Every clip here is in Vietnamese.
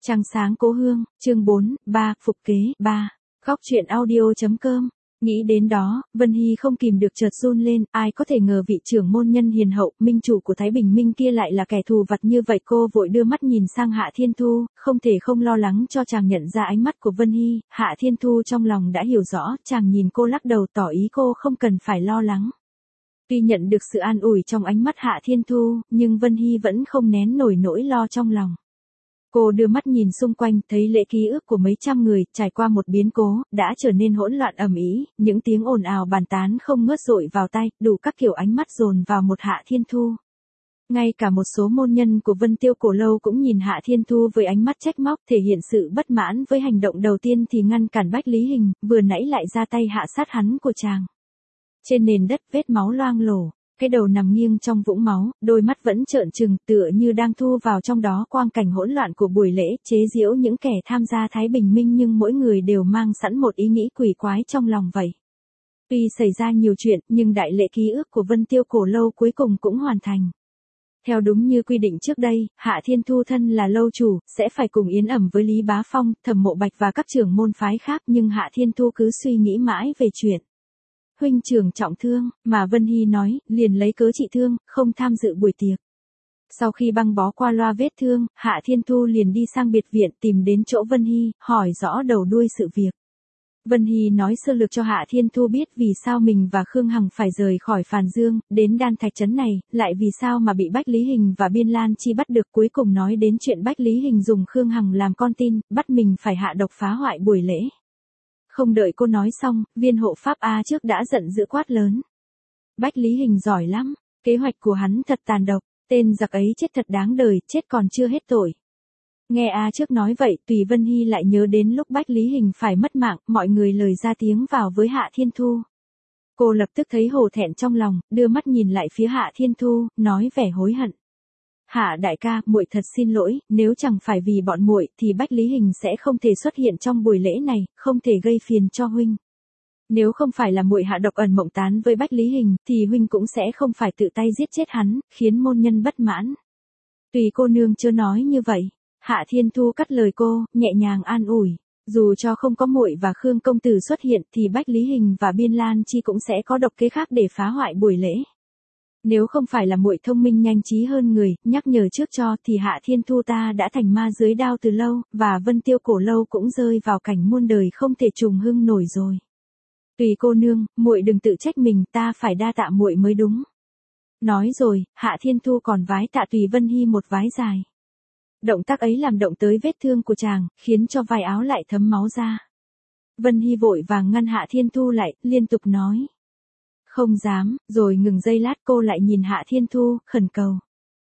Trăng sáng cố hương, chương 4, 3, phục kế, 3. Góc truyện audio.com. Nghĩ đến đó, Vân Hy không kìm được chợt run lên, ai có thể ngờ vị trưởng môn nhân hiền hậu, minh chủ của Thái Bình Minh kia lại là kẻ thù vặt như vậy. Cô vội đưa mắt nhìn sang Hạ Thiên Thu, không thể không lo lắng cho chàng nhận ra ánh mắt của Vân Hy. Hạ Thiên Thu trong lòng đã hiểu rõ, chàng nhìn cô lắc đầu tỏ ý cô không cần phải lo lắng. Tuy nhận được sự an ủi trong ánh mắt Hạ Thiên Thu, nhưng Vân Hy vẫn không nén nổi nỗi lo trong lòng. Cô đưa mắt nhìn xung quanh, thấy lễ ký ức của mấy trăm người, trải qua một biến cố, đã trở nên hỗn loạn ầm ĩ, những tiếng ồn ào bàn tán không ngớt dội vào tai, đủ các kiểu ánh mắt dồn vào một Hạ Thiên Thu. Ngay cả một số môn nhân của Vân Tiêu Cổ Lâu cũng nhìn Hạ Thiên Thu với ánh mắt trách móc, thể hiện sự bất mãn với hành động đầu tiên thì ngăn cản Bách Lý Hình, vừa nãy lại ra tay hạ sát hắn của chàng. Trên nền đất vết máu loang lổ. Cái đầu nằm nghiêng trong vũng máu, đôi mắt vẫn trợn trừng tựa như đang thu vào trong đó quang cảnh hỗn loạn của buổi lễ, chế giễu những kẻ tham gia Thái Bình Minh nhưng mỗi người đều mang sẵn một ý nghĩ quỷ quái trong lòng vậy. Tuy xảy ra nhiều chuyện nhưng đại lễ ký ức của Vân Tiêu Cổ Lâu cuối cùng cũng hoàn thành. Theo đúng như quy định trước đây, Hạ Thiên Thu thân là lâu chủ, sẽ phải cùng yến ẩm với Lý Bá Phong, Thẩm Mộ Bạch và các trưởng môn phái khác nhưng Hạ Thiên Thu cứ suy nghĩ mãi về chuyện huynh trưởng trọng thương, mà Vân Hy nói, liền lấy cớ trị thương, không tham dự buổi tiệc. Sau khi băng bó qua loa vết thương, Hạ Thiên Thu liền đi sang biệt viện tìm đến chỗ Vân Hy, hỏi rõ đầu đuôi sự việc. Vân Hy nói sơ lược cho Hạ Thiên Thu biết vì sao mình và Khương Hằng phải rời khỏi Phàn Dương, đến Đan Thạch Trấn này, lại vì sao mà bị Bách Lý Hình và Biên Lan Chi bắt được, cuối cùng nói đến chuyện Bách Lý Hình dùng Khương Hằng làm con tin, bắt mình phải hạ độc phá hoại buổi lễ. Không đợi cô nói xong, viên hộ pháp A trước đã giận dữ quát lớn. Bách Lý Hình giỏi lắm, kế hoạch của hắn thật tàn độc, tên giặc ấy chết thật đáng đời, chết còn chưa hết tội. Nghe A trước nói vậy, Tùy Vân Hy lại nhớ đến lúc Bách Lý Hình phải mất mạng, mọi người lời ra tiếng vào với Hạ Thiên Thu. Cô lập tức thấy hổ thẹn trong lòng, đưa mắt nhìn lại phía Hạ Thiên Thu, nói vẻ hối hận. Hạ đại ca, muội thật xin lỗi, nếu chẳng phải vì bọn muội thì Bách Lý Hình sẽ không thể xuất hiện trong buổi lễ này, không thể gây phiền cho huynh. Nếu không phải là muội hạ độc ẩn mộng tán với Bách Lý Hình thì huynh cũng sẽ không phải tự tay giết chết hắn, khiến môn nhân bất mãn. Tùy cô nương chưa nói như vậy. Hạ Thiên Thu cắt lời cô, nhẹ nhàng an ủi, dù cho không có muội và Khương công tử xuất hiện thì Bách Lý Hình và Biên Lan Chi cũng sẽ có độc kế khác để phá hoại buổi lễ. Nếu không phải là muội thông minh nhanh trí hơn người, nhắc nhở trước cho thì Hạ Thiên Thu ta đã thành ma dưới đao từ lâu, và Vân Tiêu Cổ Lâu cũng rơi vào cảnh muôn đời không thể trùng hưng nổi rồi. Tùy cô nương, muội đừng tự trách mình, ta phải đa tạ muội mới đúng. Nói rồi, Hạ Thiên Thu còn vái tạ Tùy Vân Hy một vái dài. Động tác ấy làm động tới vết thương của chàng, khiến cho vai áo lại thấm máu ra. Vân Hy vội vàng ngăn Hạ Thiên Thu lại, liên tục nói. Không dám, rồi ngừng giây lát cô lại nhìn Hạ Thiên Thu, khẩn cầu.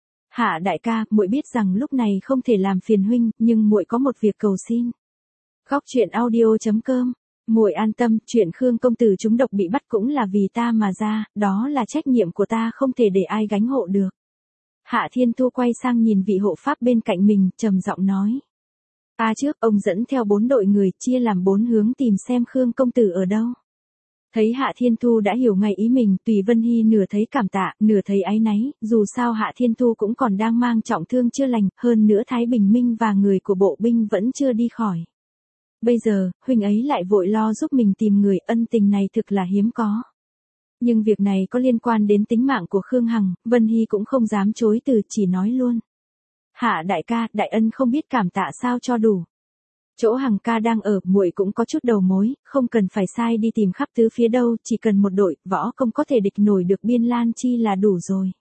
Hạ đại ca, muội biết rằng lúc này không thể làm phiền huynh, nhưng muội có một việc cầu xin. Góc truyện audio.com. Muội an tâm, chuyện Khương công tử trúng độc bị bắt cũng là vì ta mà ra, đó là trách nhiệm của ta, không thể để ai gánh hộ được. Hạ Thiên Thu quay sang nhìn vị hộ pháp bên cạnh mình, trầm giọng nói. Trước, ông dẫn theo 4 đội người, chia làm 4 hướng tìm xem Khương công tử ở đâu. Thấy Hạ Thiên Thu đã hiểu ngay ý mình, Tùy Vân Hy nửa thấy cảm tạ, nửa thấy áy náy, dù sao Hạ Thiên Thu cũng còn đang mang trọng thương chưa lành, hơn nữa Thái Bình Minh và người của bộ binh vẫn chưa đi khỏi. Bây giờ, huynh ấy lại vội lo giúp mình tìm người, ân tình này thực là hiếm có. Nhưng việc này có liên quan đến tính mạng của Khương Hằng, Vân Hy cũng không dám chối từ, chỉ nói luôn. Hạ đại ca, đại ân không biết cảm tạ sao cho đủ. Chỗ Hằng ca đang ở, muội cũng có chút đầu mối, không cần phải sai đi tìm khắp tứ phía đâu, chỉ cần một đội võ công có thể địch nổi được Biên Lan Chi là đủ rồi.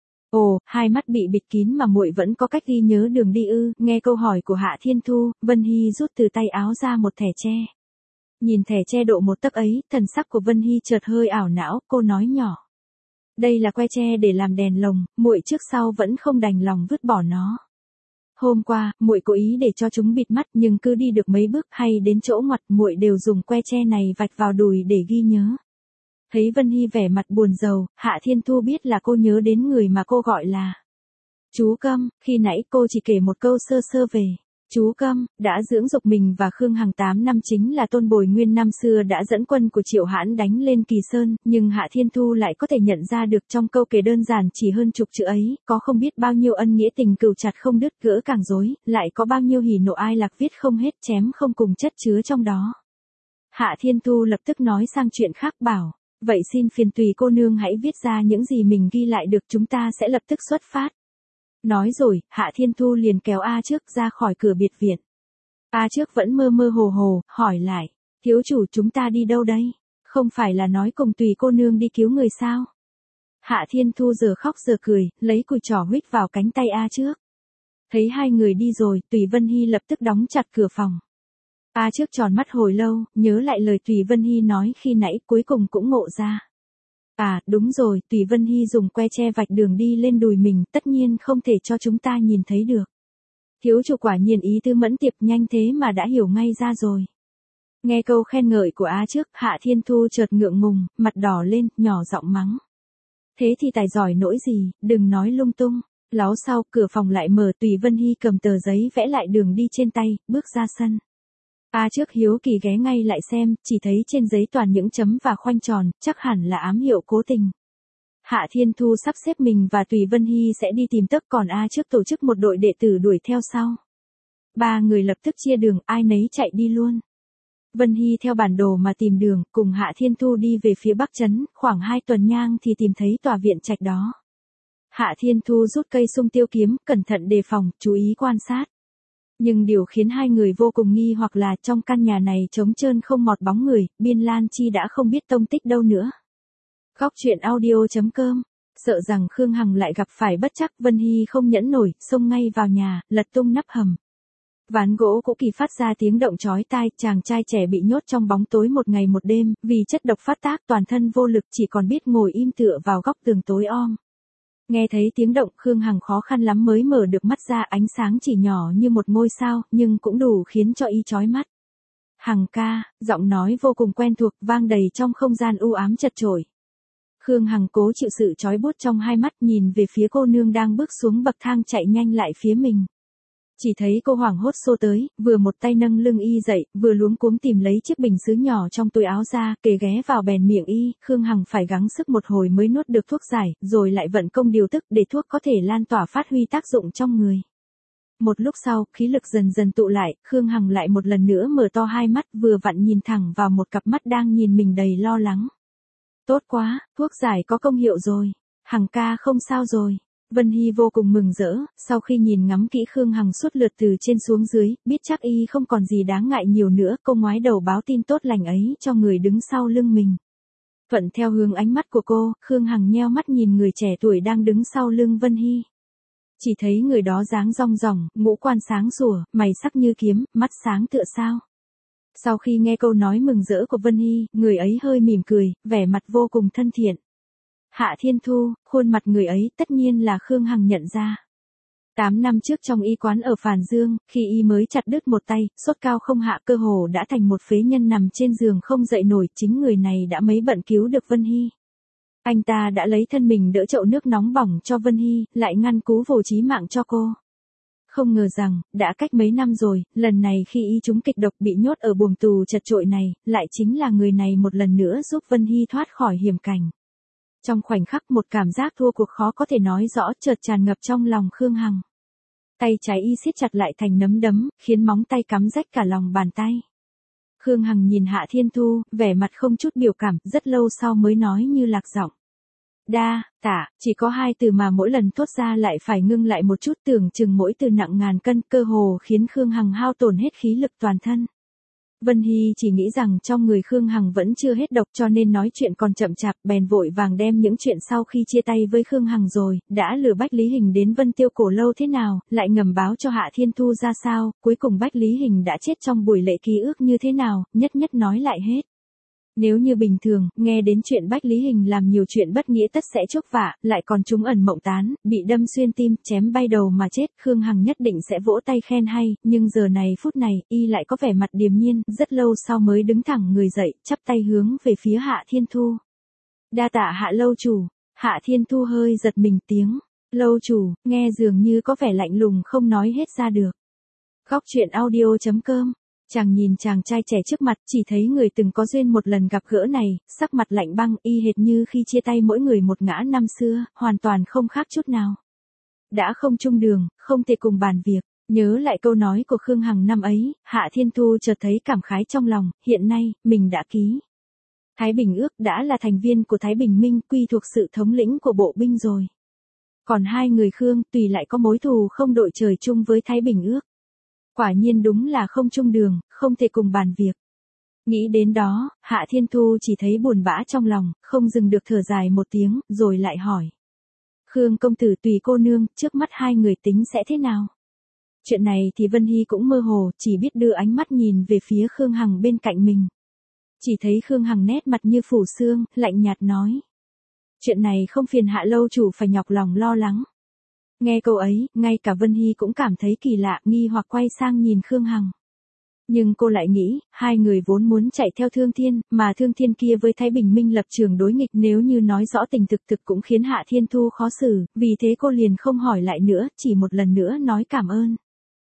Ồ, hai mắt bị bịt kín mà muội vẫn có cách ghi nhớ đường đi ư? Nghe câu hỏi của Hạ Thiên Thu, Vân Hy rút từ tay áo ra một thẻ tre. Nhìn thẻ tre độ 1 tấc ấy, thần sắc của Vân Hy chợt hơi ảo não, cô nói nhỏ. Đây là que tre để làm đèn lồng, muội trước sau vẫn không đành lòng vứt bỏ nó. Hôm qua, muội cố ý để cho chúng bịt mắt nhưng cứ đi được mấy bước hay đến chỗ ngoặt muội đều dùng que tre này vạch vào đùi để ghi nhớ. Thấy Vân Hy vẻ mặt buồn rầu, Hạ Thiên Thu biết là cô nhớ đến người mà cô gọi là chú Câm, khi nãy cô chỉ kể một câu sơ sơ về Chú Câm, đã dưỡng dục mình và Khương Hằng 8 năm chính là Tôn Bồi Nguyên năm xưa đã dẫn quân của Triệu Hãn đánh lên Kỳ Sơn, nhưng Hạ Thiên Thu lại có thể nhận ra được trong câu kể đơn giản chỉ hơn chục chữ ấy, có không biết bao nhiêu ân nghĩa tình cừu chặt không đứt gỡ càng rối, lại có bao nhiêu hỉ nộ ai lạc viết không hết chém không cùng chất chứa trong đó. Hạ Thiên Thu lập tức nói sang chuyện khác bảo, vậy xin phiền tùy cô nương hãy viết ra những gì mình ghi lại được, chúng ta sẽ lập tức xuất phát. Nói rồi, Hạ Thiên Thu liền kéo A Trước ra khỏi cửa biệt viện. A Trước vẫn mơ mơ hồ hồ, hỏi lại, thiếu chủ chúng ta đi đâu đây? Không phải là nói cùng tùy cô nương đi cứu người sao? Hạ Thiên Thu giờ khóc giờ cười, lấy cùi trỏ huých vào cánh tay A Trước. Thấy hai người đi rồi, Tùy Vân Hy lập tức đóng chặt cửa phòng. A Trước tròn mắt hồi lâu, nhớ lại lời Tùy Vân Hy nói khi nãy, cuối cùng cũng ngộ ra. À, đúng rồi, Tùy Vân Hy dùng que tre vạch đường đi lên đùi mình, tất nhiên không thể cho chúng ta nhìn thấy được. Thiếu chủ quả nhiên ý tư mẫn tiệp, nhanh thế mà đã hiểu ngay ra rồi. Nghe câu khen ngợi của A Trước, Hạ Thiên Thu chợt ngượng ngùng, mặt đỏ lên, nhỏ giọng mắng. Thế thì tài giỏi nỗi gì, đừng nói lung tung. Láo sau, cửa phòng lại mở, Tùy Vân Hy cầm tờ giấy vẽ lại đường đi trên tay, bước ra sân. A Trước hiếu kỳ ghé ngay lại xem, chỉ thấy trên giấy toàn những chấm và khoanh tròn, chắc hẳn là ám hiệu cố tình. Hạ Thiên Thu sắp xếp mình và Tùy Vân Hy sẽ đi tìm tấp, còn A Trước tổ chức một đội đệ tử đuổi theo sau. Ba người lập tức chia đường, ai nấy chạy đi luôn. Vân Hy theo bản đồ mà tìm đường, cùng Hạ Thiên Thu đi về phía Bắc Trấn, khoảng 2 tuần nhang thì tìm thấy tòa viện trạch đó. Hạ Thiên Thu rút cây sung tiêu kiếm, cẩn thận đề phòng, chú ý quan sát. Nhưng điều khiến hai người vô cùng nghi hoặc là trong căn nhà này trống trơn không mọt bóng người, Biên Lan Chi đã không biết tông tích đâu nữa. Góc truyện audio.com. Sợ rằng Khương Hằng lại gặp phải bất trắc, Vân Hy không nhẫn nổi, xông ngay vào nhà, lật tung nắp hầm. Ván gỗ cũ kỹ phát ra tiếng động chói tai, chàng trai trẻ bị nhốt trong bóng tối một ngày một đêm, vì chất độc phát tác toàn thân vô lực, chỉ còn biết ngồi im tựa vào góc tường tối om. Nghe thấy tiếng động, Khương Hằng khó khăn lắm mới mở được mắt ra, ánh sáng chỉ nhỏ như một ngôi sao, nhưng cũng đủ khiến cho y chói mắt. Hằng ca, giọng nói vô cùng quen thuộc, vang đầy trong không gian u ám chật chội. Khương Hằng cố chịu sự chói buốt trong hai mắt, nhìn về phía cô nương đang bước xuống bậc thang chạy nhanh lại phía mình. Chỉ thấy cô hoảng hốt xô tới, vừa một tay nâng lưng y dậy, vừa luống cuống tìm lấy chiếc bình sứ nhỏ trong túi áo ra, kề ghé vào bèn miệng y, Khương Hằng phải gắng sức một hồi mới nuốt được thuốc giải, rồi lại vận công điều tức để thuốc có thể lan tỏa phát huy tác dụng trong người. Một lúc sau, khí lực dần dần tụ lại, Khương Hằng lại một lần nữa mở to hai mắt, vừa vặn nhìn thẳng vào một cặp mắt đang nhìn mình đầy lo lắng. Tốt quá, thuốc giải có công hiệu rồi. Hằng ca không sao rồi. Vân Hy vô cùng mừng rỡ, sau khi nhìn ngắm kỹ Khương Hằng suốt lượt từ trên xuống dưới, biết chắc y không còn gì đáng ngại nhiều nữa, cô ngoái đầu báo tin tốt lành ấy cho người đứng sau lưng mình. Thuận theo hướng ánh mắt của cô, Khương Hằng nheo mắt nhìn người trẻ tuổi đang đứng sau lưng Vân Hy. Chỉ thấy người đó dáng rong ròng, ngũ quan sáng sủa, mày sắc như kiếm, mắt sáng tựa sao. Sau khi nghe câu nói mừng rỡ của Vân Hy, người ấy hơi mỉm cười, vẻ mặt vô cùng thân thiện. Hạ Thiên Thu, khuôn mặt người ấy tất nhiên là Khương Hằng nhận ra. 8 năm trước trong y quán ở Phàn Dương, khi y mới chặt đứt một tay, sốt cao không hạ, cơ hồ đã thành một phế nhân nằm trên giường không dậy nổi, chính người này đã mấy bận cứu được Vân Hy. Anh ta đã lấy thân mình đỡ chậu nước nóng bỏng cho Vân Hy, lại ngăn cú vồ chí mạng cho cô. Không ngờ rằng, đã cách mấy năm rồi, lần này khi y trúng kịch độc bị nhốt ở buồng tù chật chội này, lại chính là người này một lần nữa giúp Vân Hy thoát khỏi hiểm cảnh. Trong khoảnh khắc một cảm giác thua cuộc khó có thể nói rõ chợt tràn ngập trong lòng Khương Hằng. Tay trái y siết chặt lại thành nắm đấm, khiến móng tay cắm rách cả lòng bàn tay. Khương Hằng nhìn Hạ Thiên Thu, vẻ mặt không chút biểu cảm, rất lâu sau mới nói như lạc giọng. Đa, tạ, chỉ có hai từ mà mỗi lần thốt ra lại phải ngưng lại một chút, tưởng chừng mỗi từ nặng ngàn cân, cơ hồ khiến Khương Hằng hao tổn hết khí lực toàn thân. Vân Hy chỉ nghĩ rằng trong người Khương Hằng vẫn chưa hết độc cho nên nói chuyện còn chậm chạp, bèn vội vàng đem những chuyện sau khi chia tay với Khương Hằng rồi, đã lừa Bách Lý Hình đến Vân Tiêu Cổ Lâu thế nào, lại ngầm báo cho Hạ Thiên Thu ra sao, cuối cùng Bách Lý Hình đã chết trong buổi lễ ký ức như thế nào, nhất nhất nói lại hết. Nếu như bình thường, nghe đến chuyện Bách Lý Hình làm nhiều chuyện bất nghĩa tất sẽ chuốc vạ, lại còn trúng ẩn mộng tán, bị đâm xuyên tim, chém bay đầu mà chết, Khương Hằng nhất định sẽ vỗ tay khen hay, nhưng giờ này phút này, y lại có vẻ mặt điềm nhiên, rất lâu sau mới đứng thẳng người dậy, chắp tay hướng về phía Hạ Thiên Thu. Đa tạ Hạ lâu chủ. Hạ Thiên Thu hơi giật mình tiếng. Lâu chủ, nghe dường như có vẻ lạnh lùng không nói hết ra được. Góc truyện audio.com. Chàng nhìn chàng trai trẻ trước mặt, chỉ thấy người từng có duyên một lần gặp gỡ này, sắc mặt lạnh băng y hệt như khi chia tay mỗi người một ngã năm xưa, hoàn toàn không khác chút nào. Đã không chung đường, không thể cùng bàn việc. Nhớ lại câu nói của Khương Hằng năm ấy, Hạ Thiên Thu chợt thấy cảm khái trong lòng, hiện nay, mình đã ký Thái Bình Ước, đã là thành viên của Thái Bình Minh, quy thuộc sự thống lĩnh của bộ binh rồi. Còn hai người Khương, tùy lại có mối thù không đội trời chung với Thái Bình Ước. Quả nhiên đúng là không chung đường, không thể cùng bàn việc. Nghĩ đến đó, Hạ Thiên Thu chỉ thấy buồn bã trong lòng, không dừng được thở dài một tiếng, rồi lại hỏi. Khương công tử, tùy cô nương, trước mắt hai người tính sẽ thế nào? Chuyện này thì Vân Hy cũng mơ hồ, chỉ biết đưa ánh mắt nhìn về phía Khương Hằng bên cạnh mình. Chỉ thấy Khương Hằng nét mặt như phủ sương, lạnh nhạt nói. Chuyện này không phiền Hạ lâu chủ phải nhọc lòng lo lắng. Nghe câu ấy, ngay cả Vân Hy cũng cảm thấy kỳ lạ, nghi hoặc quay sang nhìn Khương Hằng. Nhưng cô lại nghĩ, hai người vốn muốn chạy theo Thương Thiên, mà Thương Thiên kia với Thái Bình Minh lập trường đối nghịch, nếu như nói rõ tình thực cũng khiến Hạ Thiên Thu khó xử, vì thế cô liền không hỏi lại nữa, chỉ một lần nữa nói cảm ơn.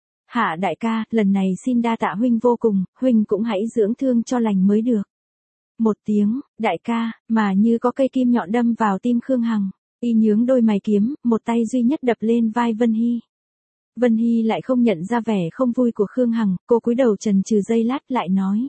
Hạ đại ca, lần này xin đa tạ huynh vô cùng, huynh cũng hãy dưỡng thương cho lành mới được. Một tiếng, đại ca, mà như có cây kim nhọn đâm vào tim Khương Hằng. Y nhướng đôi mày kiếm, một tay duy nhất đập lên vai Vân Hy. Vân Hy lại không nhận ra vẻ không vui của Khương Hằng, cô cúi đầu chần chừ giây lát lại nói.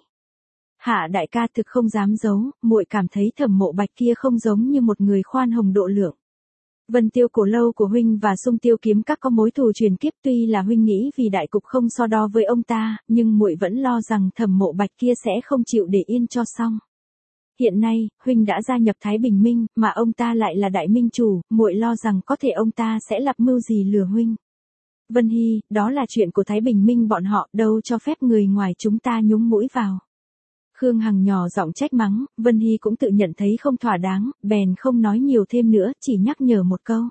Hạ đại ca, thực không dám giấu, muội cảm thấy Thẩm Mộ Bạch kia không giống như một người khoan hồng độ lượng. Vân Tiêu Cổ Lâu của huynh và Sung Tiêu Kiếm Các có mối thù truyền kiếp, tuy là huynh nghĩ vì đại cục không so đo với ông ta, nhưng muội vẫn lo rằng Thẩm Mộ Bạch kia sẽ không chịu để yên cho xong. Hiện nay, huynh đã gia nhập Thái Bình Minh, mà ông ta lại là đại minh chủ, muội lo rằng có thể ông ta sẽ lập mưu gì lừa huynh. Vân Hy, đó là chuyện của Thái Bình Minh bọn họ, đâu cho phép người ngoài chúng ta nhúng mũi vào. Khương Hằng nhỏ giọng trách mắng, Vân Hy cũng tự nhận thấy không thỏa đáng, bèn không nói nhiều thêm nữa, chỉ nhắc nhở một câu.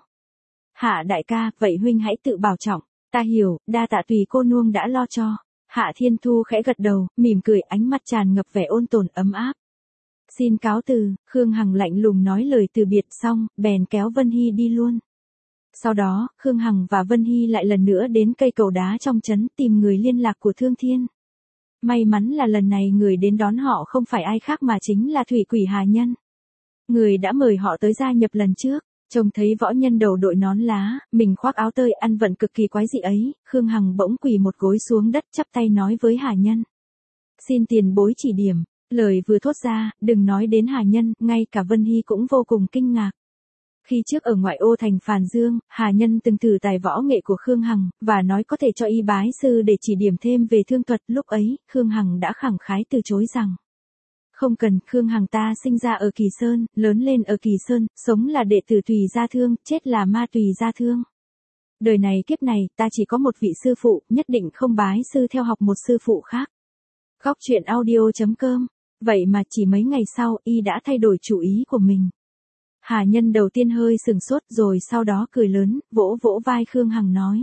Hạ đại ca, vậy huynh hãy tự bảo trọng, ta hiểu, đa tạ tùy cô nương đã lo cho. Hạ Thiên Thu khẽ gật đầu, mỉm cười, ánh mắt tràn ngập vẻ ôn tồn ấm áp. Xin cáo từ, Khương Hằng lạnh lùng nói lời từ biệt xong, bèn kéo Vân Hy đi luôn. Sau đó, Khương Hằng và Vân Hy lại lần nữa đến cây cầu đá trong trấn tìm người liên lạc của Thương Thiên. May mắn là lần này người đến đón họ không phải ai khác mà chính là Thủy Quỷ Hà Nhân. Người đã mời họ tới gia nhập lần trước, trông thấy võ nhân đầu đội nón lá, mình khoác áo tơi ăn vận cực kỳ quái dị ấy, Khương Hằng bỗng quỳ một gối xuống đất chắp tay nói với Hà Nhân. Xin tiền bối chỉ điểm. Lời vừa thốt ra, đừng nói đến Hà Nhân, ngay cả Vân Hy cũng vô cùng kinh ngạc. Khi trước ở ngoại ô thành Phàn Dương, Hà Nhân từng thử tài võ nghệ của Khương Hằng, và nói có thể cho y bái sư để chỉ điểm thêm về thương thuật. Lúc ấy, Khương Hằng đã khẳng khái từ chối rằng. Không cần, Khương Hằng ta sinh ra ở Kỳ Sơn, lớn lên ở Kỳ Sơn, sống là đệ tử Tùy Gia Thương, chết là ma Tùy Gia Thương. Đời này kiếp này, ta chỉ có một vị sư phụ, nhất định không bái sư theo học một sư phụ khác. Góc truyện audio.com. Vậy mà chỉ mấy ngày sau, y đã thay đổi chủ ý của mình. Hà Nhân đầu tiên hơi sừng sốt rồi sau đó cười lớn, vỗ vỗ vai Khương Hằng nói.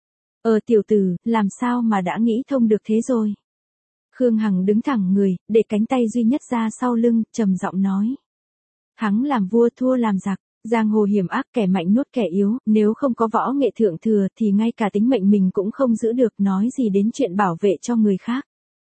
Tiểu tử, làm sao mà đã nghĩ thông được thế rồi? Khương Hằng đứng thẳng người, để cánh tay duy nhất ra sau lưng, trầm giọng nói. Thắng làm vua, thua làm giặc, giang hồ hiểm ác, kẻ mạnh nuốt kẻ yếu, nếu không có võ nghệ thượng thừa thì ngay cả tính mệnh mình cũng không giữ được, nói gì đến chuyện bảo vệ cho người khác.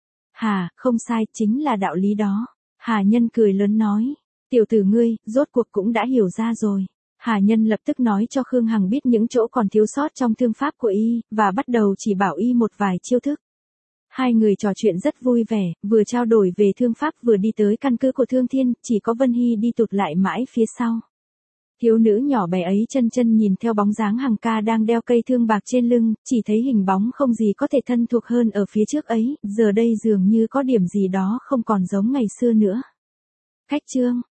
Không sai, chính là đạo lý đó. Hà Nhân cười lớn nói. Tiểu tử ngươi, rốt cuộc cũng đã hiểu ra rồi. Hà Nhân lập tức nói cho Khương Hằng biết những chỗ còn thiếu sót trong thương pháp của y, và bắt đầu chỉ bảo y một vài chiêu thức. Hai người trò chuyện rất vui vẻ, vừa trao đổi về thương pháp vừa đi tới căn cứ của Thương Thiên, chỉ có Vân Hy đi tụt lại mãi phía sau. Thiếu nữ nhỏ bé ấy chân chân nhìn theo bóng dáng Hằng ca đang đeo cây thương bạc trên lưng, chỉ thấy hình bóng không gì có thể thân thuộc hơn ở phía trước ấy, giờ đây dường như có điểm gì đó không còn giống ngày xưa nữa. Khách trương,